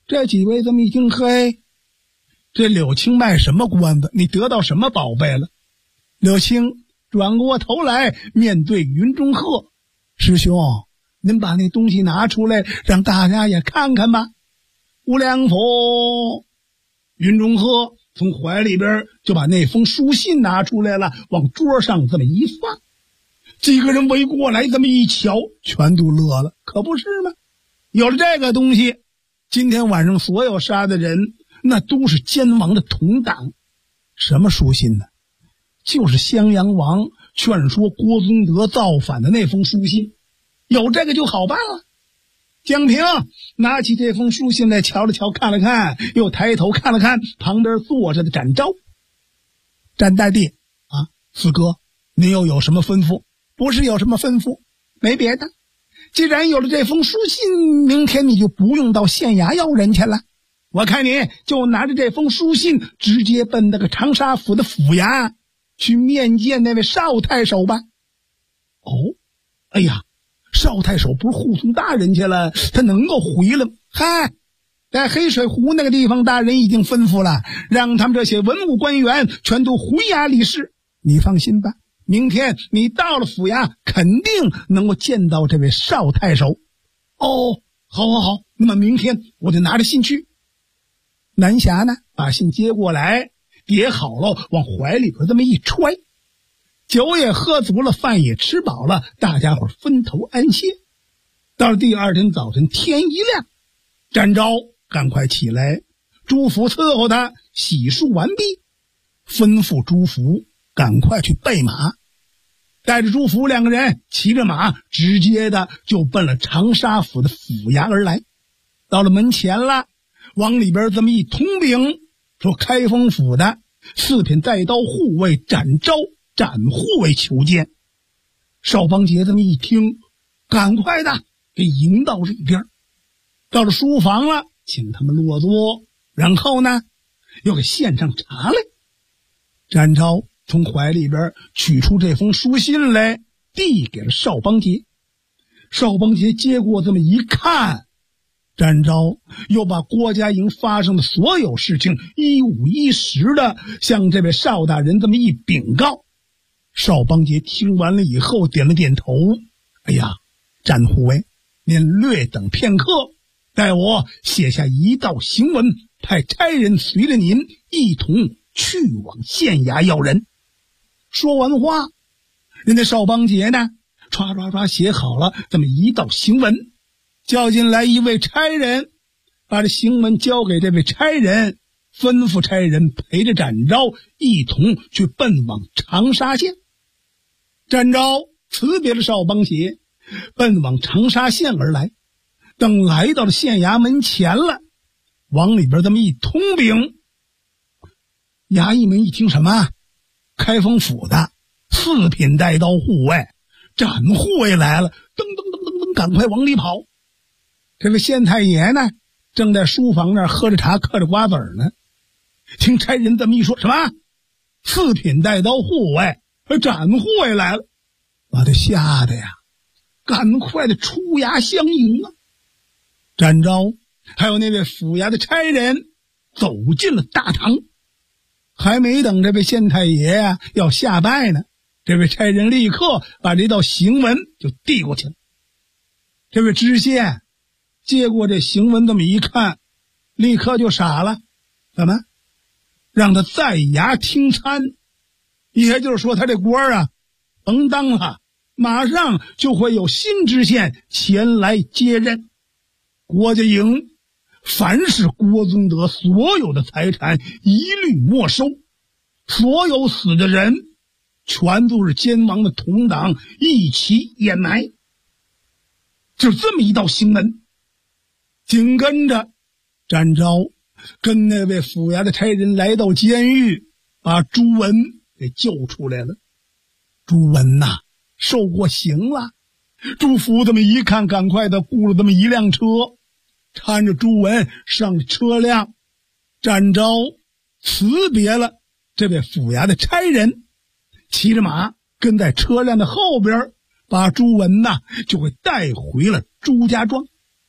这几位这么一听，嘿，这柳青卖什么关子？你得到什么宝贝了？柳青转过头来面对云中鹤，师兄，您把那东西拿出来，让大家也看看吧。无量佛，云中鹤从怀里边就把那封书信拿出来了，往桌上这么一放。几个人围过来这么一瞧，全都乐了，可不是吗？有了这个东西，今天晚上所有杀的人那都是奸王的同党。什么书信呢？就是襄阳王劝说郭宗德造反的那封书信。有这个就好办了。江平拿起这封书信来瞧了瞧，看了看，又抬头看了看旁边坐着的展昭。展大帝啊，四哥，您又有什么吩咐？不是有什么吩咐，没别的。既然有了这封书信，明天你就不用到县衙要人去了。我看你就拿着这封书信，直接奔那个长沙府的府衙去面见那位邵太守吧。哦，哎呀，邵太守不是护送大人去了，他能够回来吗？嗨，在黑水湖那个地方，大人已经吩咐了，让他们这些文武官员全都回衙理事。你放心吧，明天你到了府衙，肯定能够见到这位邵太守。哦，好，那么明天我就拿着信去。南侠呢，把信接过来，叠好了，往怀里边这么一揣。酒也喝足了，饭也吃饱了，大家伙分头安歇。到了第二天早晨，天一亮，展昭赶快起来，朱福伺候他洗漱完毕，吩咐朱福赶快去备马，带着朱福两个人骑着马，直接的就奔了长沙府的府衙而来。到了门前了，往里边这么一通禀，说开封府的四品带刀护卫展昭、展护卫求见。邵邦杰这么一听，赶快的给迎到里边。到了书房了，请他们落座，然后呢又给献上茶来。展昭从怀里边取出这封书信来，递给了邵邦杰。邵邦杰接过这么一看，展昭又把郭家营发生的所有事情一五一十的向这位邵大人这么一禀告。邵邦杰听完了以后点了点头，哎呀，展护卫，您略等片刻，待我写下一道行文，派差人随着您一同去往县衙要人。说完话，人家邵邦杰呢唰写好了这么一道行文，叫进来一位差人，把这行文交给这位差人，吩咐差人陪着展昭一同去奔往长沙县。展昭辞别了邵邦杰，奔往长沙县而来。等来到了县衙门前了，往里边这么一通禀，衙役们一听，什么开封府的四品带刀护卫展护卫来了，噔，赶快往里跑。这位县太爷呢，正在书房那儿喝着茶嗑着瓜子呢。听差人这么一说，什么四品带刀护卫展护卫来了，把他吓得呀赶快的出衙相迎啊。展昭还有那位府衙的差人走进了大堂，还没等这位县太爷呀要下拜呢，这位差人立刻把这道行文就递过去了。这位知县接过这行文这么一看，立刻就傻了，怎么让他在衙听参？也就是说他这官啊甭当了，马上就会有新知县前来接任。郭家营凡是郭宗德所有的财产一律没收，所有死的人全都是奸王的同党一起掩埋。就这么一道行文。紧跟着展昭跟那位府衙的差人来到监狱，把朱文给救出来了。朱文呐受过刑了。朱福这么一看，赶快的雇了这么一辆车，搀着朱文上了车辆。展昭辞别了这位府衙的差人，骑着马跟在车辆的后边，把朱文呐就给带回了朱家庄。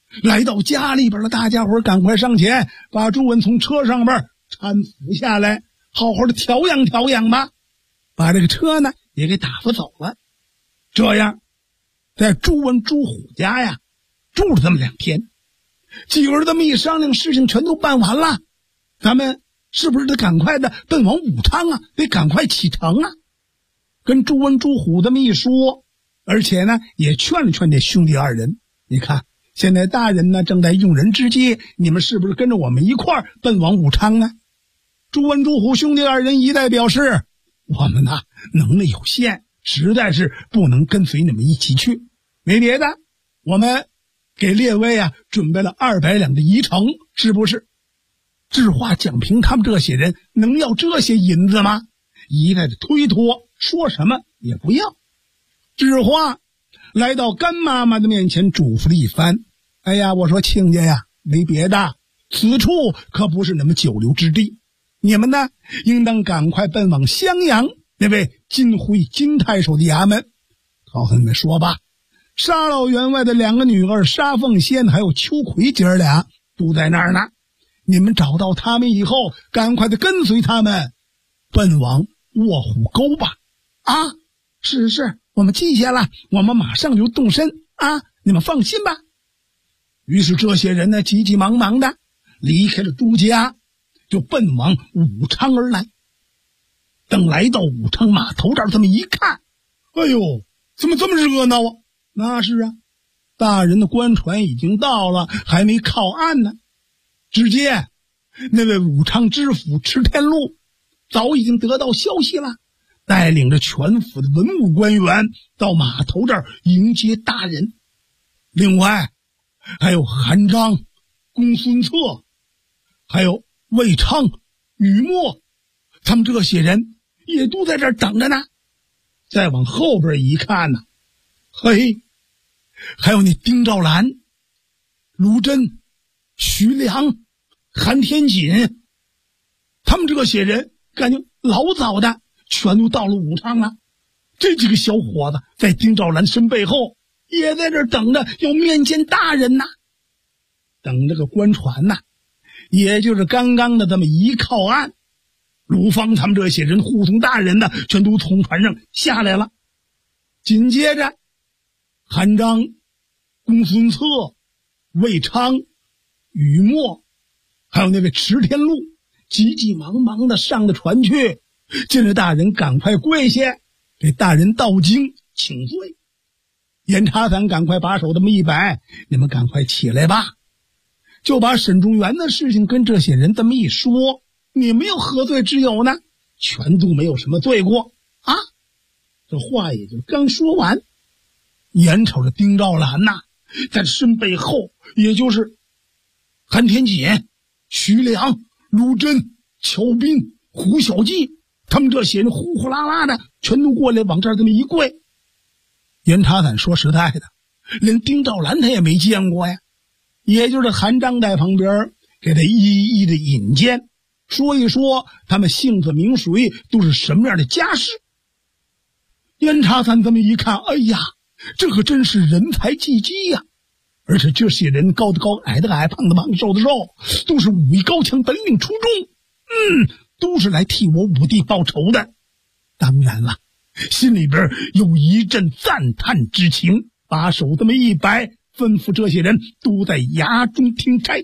来到家里边了，大家伙赶快上前把朱文从车上边搀扶下来，好好的调养调养吧，把这个车呢也给打发走了。这样在朱文朱虎家呀住了这么2天，几个人这么一商量，事情全都办完了，咱们是不是得赶快的奔往武昌啊，得赶快启程啊。跟朱文朱虎这么一说，而且呢也劝了劝这兄弟2人，你看现在大人呢正在用人之际，你们是不是跟着我们一块儿奔往武昌呢？朱文朱虎兄弟2人一概表示，我们呢能力有限，实在是不能跟随你们一起去，没别的，我们给列位啊准备了200两的遗诚，是不是？智化蒋平他们这些人能要这些银子吗？一再的推脱，说什么也不要。智化来到干妈妈的面前嘱咐了一番，哎呀，我说亲家呀，没别的，此处可不是你们久留之地，你们呢应当赶快奔往襄阳那位金辉金太守的衙门。告诉你们说吧，沙老员外的2个女儿沙凤仙还有秋葵姐儿俩都在那儿呢，你们找到他们以后，赶快的跟随他们奔往卧虎沟吧。啊，是，我们记下了，我们马上就动身啊，你们放心吧。于是这些人呢急急忙忙的离开了朱家，就奔往武昌而来。等来到武昌码头这儿，这么一看，哎呦，怎么这么热闹啊？那是啊，大人的官船已经到了，还没靠岸呢。只见那位武昌知府池天禄早已经得到消息了，带领着全府的文武官员到码头这儿迎接大人。另外还有韩章、公孙策，还有魏昌、于墨，他们这些人也都在这儿等着呢。再往后边一看呢，嘿，还有那丁兆兰、卢真、徐良、韩天锦，他们这些人感觉老早的全都到了武昌了。这几个小伙子在丁兆兰身背后也在这儿等着要面见大人呐。等这个官船呐，也就是刚刚的这么一靠岸，卢芳他们这些人护送大人呢全都从船上下来了。紧接着韩章、公孙策、魏昌、于墨，还有那位池天禄，急急忙忙的上了船去，见着大人赶快跪下给大人道经请罪。严查伞赶快把手这么一摆，你们赶快起来吧，就把沈中原的事情跟这些人这么一说，你们有何罪之有呢？全都没有什么罪过啊！这话也就刚说完，眼瞅着丁兆兰呐，在身背后，也就是韩天锦、徐良、卢真、乔斌、胡小记，他们这些人呼呼啦啦的全都过来往这儿这么一跪。严查伞说实在的，连丁兆兰他也没见过呀，也就是韩章在旁边给他一一的引荐，说一说他们姓子名谁，都是什么样的家世。严查伞这么一看，哎呀，这可真是人才济济呀！而且这些人高的高，矮的矮，胖的胖，瘦的瘦，都是武艺高强，本领出众，都是来替我武帝报仇的。当然了，心里边有一阵赞叹之情，把手这么一摆，吩咐这些人都在衙中听差。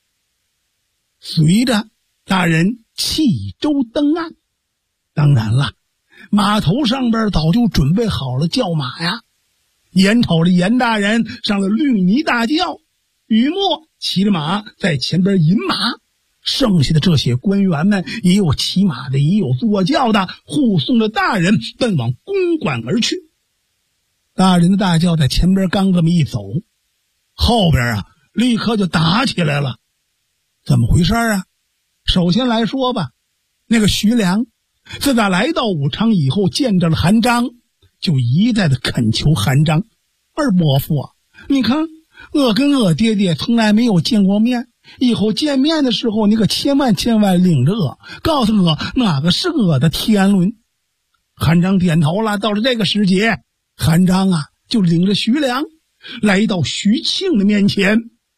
随着大人弃舟登岸，当然了，码头上边早就准备好了轿马呀。眼瞅着严大人上了绿泥大轿，于墨骑着马在前边引马，剩下的这些官员们也有骑马的，也有坐轿的，护送着大人奔往公馆而去。大人的大轿在前边刚这么一走，后边啊立刻就打起来了。怎么回事啊？首先来说吧，那个徐良自打来到武昌以后，见着了韩章，就一再的恳求韩章，二伯父啊，你看我跟我爹爹从来没有见过面，以后见面的时候你可千万领着我，告诉我哪个是我的天伦。韩章点头了。到了这个时节，韩章啊就领着徐良来到徐庆的面前，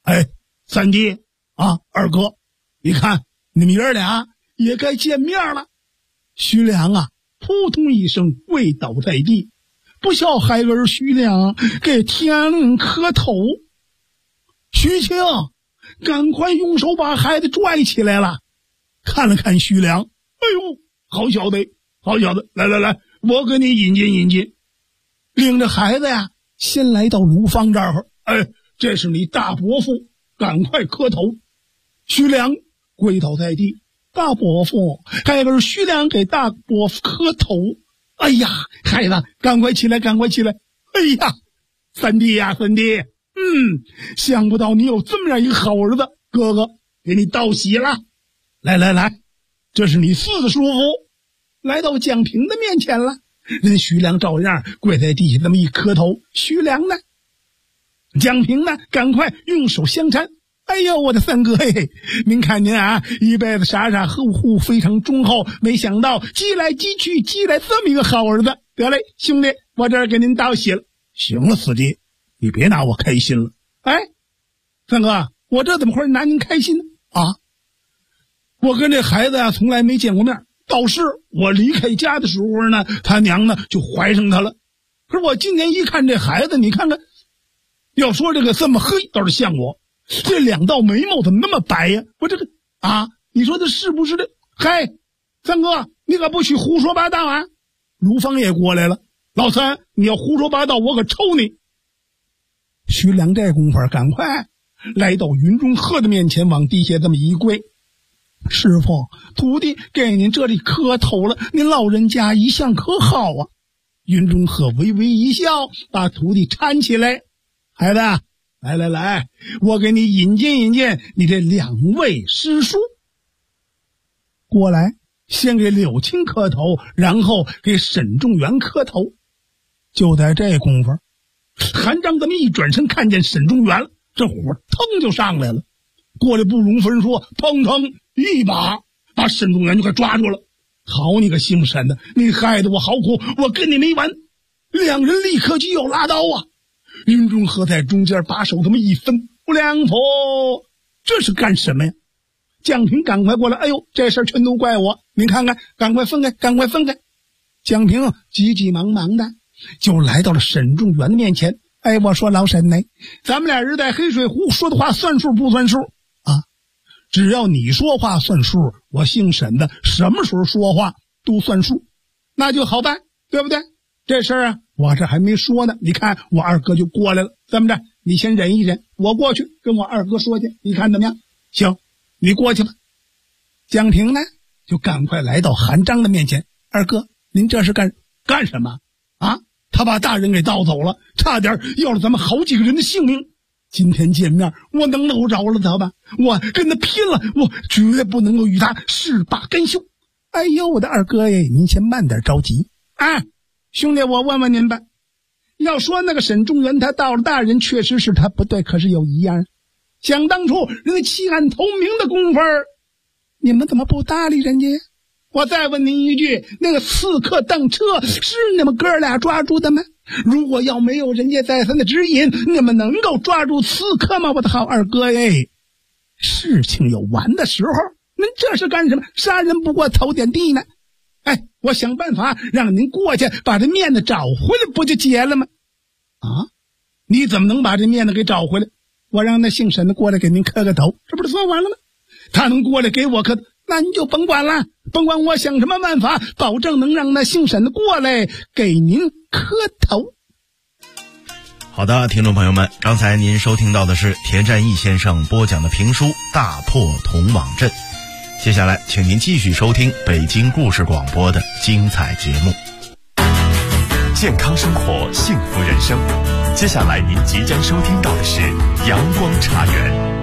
哎，三弟啊，二哥，你看你们爷俩也该见面了。徐良啊，扑通一声跪倒在地，不孝孩儿徐良给天磕头。徐庆赶快用手把孩子拽起来了，看了看徐良，哎呦，好小子，好小子，来来来，我给你引荐引荐。领着孩子呀，先来到卢芳这儿，哎，这是你大伯父，赶快磕头。徐良跪倒在地，大伯父，孩儿徐良给大伯父磕头。哎呀，孩子，赶快起来，赶快起来！哎呀，三弟呀，三弟，想不到你有这么样一个好儿子，哥哥给你道喜了。来来来，这是你四叔父，来到蒋平的面前了。人徐良照样跪在地下这么一磕头。徐良呢，蒋平呢，赶快用手相搀。哎呦，我的三哥，嘿嘿，您看您啊，一辈子傻傻呵护，非常忠厚，没想到积来积去，积来这么一个好儿子。得嘞，兄弟，我这儿给您道喜了。行了，四弟，你别拿我开心了。哎，三哥，我这怎么会拿您开心呢？啊，我跟这孩子啊从来没见过面，倒是我离开家的时候呢，他娘呢就怀上他了。可是我今年一看这孩子，你看看，要说这个这么黑，倒是像我。这两道眉毛怎么那么白呀？我这个啊，你说这是不是这？嗨，三哥，你可不许胡说八道啊！卢芳也过来了，老三，你要胡说八道，我可抽你！徐良这功夫赶快来到云中鹤的面前，往地下这么一跪：“师傅，徒弟给您这里磕头了，您老人家一向可好啊？”云中鹤微微一笑，把徒弟搀起来：“孩子，来来来，我给你引荐引荐你这两位师叔。过来，先给柳青磕头，然后给沈仲元磕头。”就在这功夫，韩章这么一转身，看见沈仲元了，这火腾就上来了，过来不容分说，砰腾一把把沈仲元就给抓住了。好你个姓沈的，你害得我好苦，我跟你没完！两人立刻就要拉刀啊！云中鹤在中间把手这么一分，不良婆，这是干什么呀？蒋平赶快过来，哎呦，这事儿全都怪我，您看看，赶快分开，赶快分开！蒋平急急忙忙的就来到了沈仲元的面前。哎，我说老沈呢，咱们俩人在黑水湖说的话算数不算数啊？只要你说话算数，我姓沈的什么时候说话都算数，那就好办，对不对？这事儿啊，我这还没说呢，你看我二哥就过来了，这么着，你先忍一忍，我过去跟我二哥说去，你看怎么样？行，你过去吧。蒋平呢，就赶快来到韩章的面前：“二哥，您这是干什么啊？他把大人给盗走了，差点要了咱们好几个人的性命。今天见面，我能够饶了他吧？我跟他拼了，我绝不能够与他事罢甘休。”哎呦，我的二哥耶，您先慢点着急啊！兄弟，我问问您吧，要说那个沈仲元他盗了大人，确实是他不对，可是有一样，想当初人家弃暗投明的功夫，你们怎么不搭理人家？我再问您一句，那个刺客邓彻是你们哥俩抓住的吗？如果要没有人家再三的指引，你们能够抓住刺客吗？我的好二哥耶，事情有完的时候，您这是干什么？杀人不过头点地呢。哎，我想办法让您过去把这面子找回来，不就结了吗？啊，你怎么能把这面子给找回来？我让那姓沈的过来给您磕个头，这不是算完了吗？他能过来给我磕，那您就甭管了，甭管我想什么办法，保证能让那姓沈的过来给您磕头。
好的，听众朋友们，刚才您收听到的是田占义先生播讲的评书《大破铜网阵》。接下来请您继续收听北京故事广播的精彩节目。
健康生活，幸福人生。接下来您即将收听到的是阳光茶园。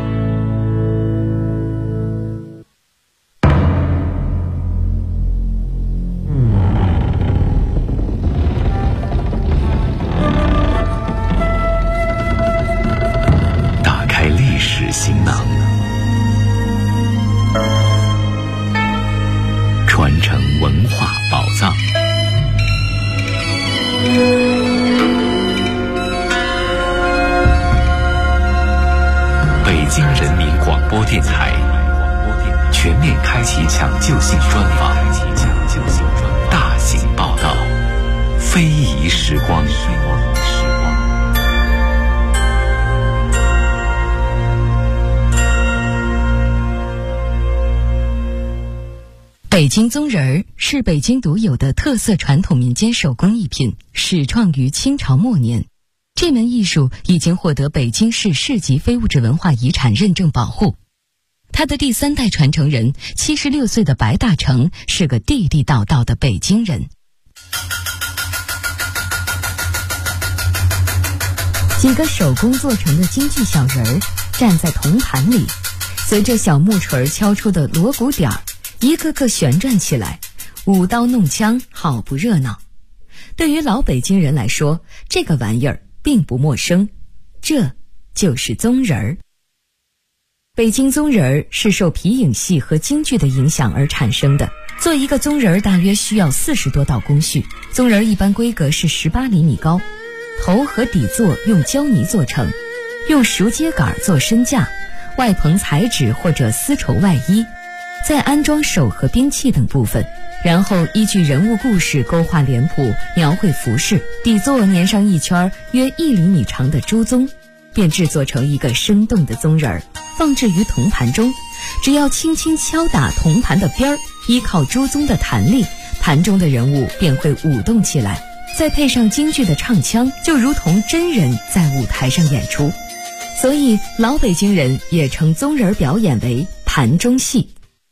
打开历史行囊，传承文化宝藏。北播电台，全面开启抢救性专访，大型报道，非遗时光。
北京宗人儿是北京独有的特色传统民间手工艺品，始创于清朝末年。这门艺术已经获得北京市市级非物质文化遗产认证保护。他的第3代传承人76岁的白大成是个地地道道的北京人。几个手工做成的京剧小人儿站在铜盘里，随着小木锤敲出的锣鼓点儿，一个个旋转起来，舞刀弄枪，好不热闹。对于老北京人来说，这个玩意儿并不陌生，这就是宗人儿。北京宗人儿是受皮影戏和京剧的影响而产生的。做一个宗人儿大约需要40多道工序，宗人儿一般规格是18厘米高，头和底座用胶泥做成，用熟秸秆做身架，外棚彩纸或者丝绸外衣，再安装手和兵器等部分，然后依据人物故事勾画脸谱，描绘服饰，底座粘上一圈约1厘米长的朱宗，便制作成一个生动的宗人儿，放置于铜盘中。只要轻轻敲打铜盘的边儿，依靠朱宗的弹力，盘中的人物便会舞动起来，再配上京剧的唱腔，就如同真人在舞台上演出。所以老北京人也称宗人表演为盘中戏。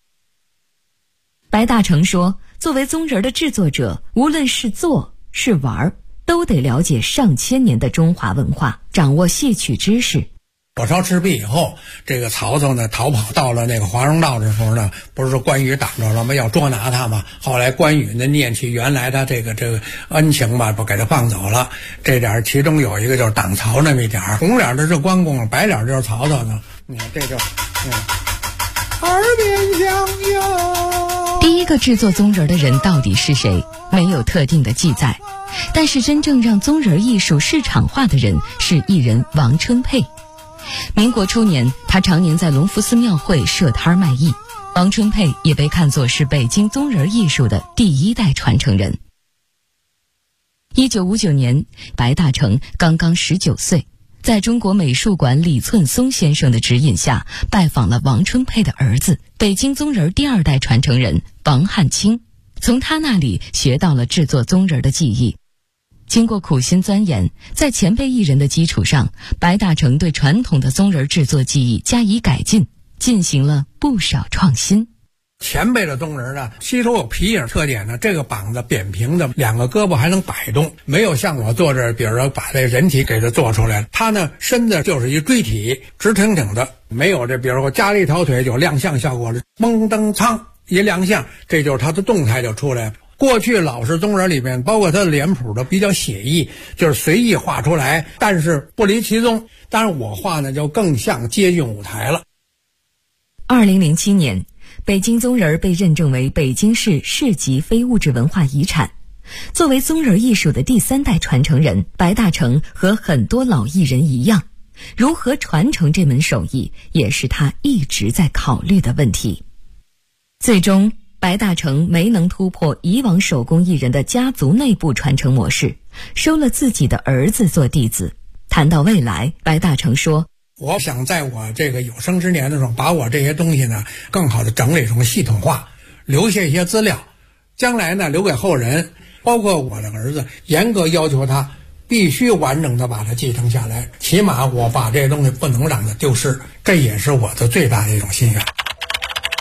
白大成说，作为宗人的制作者，无论是做是玩，都得了解上千年的中华文化，掌握戏曲知识。
火烧赤壁以后，这个曹操呢逃跑到了那个华容道的时候呢，不是说关羽挡着了吗？要捉拿他嘛。后来关羽呢念起原来的这个恩情吧，不给他放走了。这点其中有一个就是挡曹那么一点，红脸的是关公，白脸就是曹操呢。你看这就耳边相拥。
第一个制作宗人的人到底是谁，没有特定的记载。但是真正让宗人艺术市场化的人是艺人王春佩。民国初年，他常年在隆福寺庙会设摊卖艺。王春佩也被看作是北京宗人艺术的第1代传承人。1959年，白大成刚刚19岁，在中国美术馆李寸松先生的指引下，拜访了王春佩的儿子，北京宗人第2代传承人王汉卿，从他那里学到了制作宗人的技艺。经过苦心钻研，在前辈艺人的基础上，白大成对传统的宗人制作技艺加以改进，进行了不少创新。
前辈的宗人呢，吸收有皮影特点呢，这个膀子扁平的，2个胳膊还能摆动，没有像我做这，比如说把这人体给它做出来，它呢身子就是一锥体，直挺挺的，没有这比如说加了一条腿有亮相效果的，嘣噔苍一亮相，这就是它的动态就出来了。过去老式宗人里面，包括他的脸谱的比较写意，就是随意画出来，但是不离其宗。当然我画呢就更像接近舞台了。
2007年，北京宗人被认证为北京市市级非物质文化遗产。作为宗人艺术的第3代传承人，白大成和很多老艺人一样，如何传承这门手艺，也是他一直在考虑的问题。最终白大成没能突破以往手工艺人的家族内部传承模式，收了自己的儿子做弟子。谈到未来，白大成说，
我想在我这个有生之年的时候，把我这些东西呢更好的整理成系统化，留下一些资料，将来呢留给后人，包括我的儿子，严格要求他必须完整的把它继承下来，起码我把这些东西不能让它丢失，这也是我的最大的一种心愿。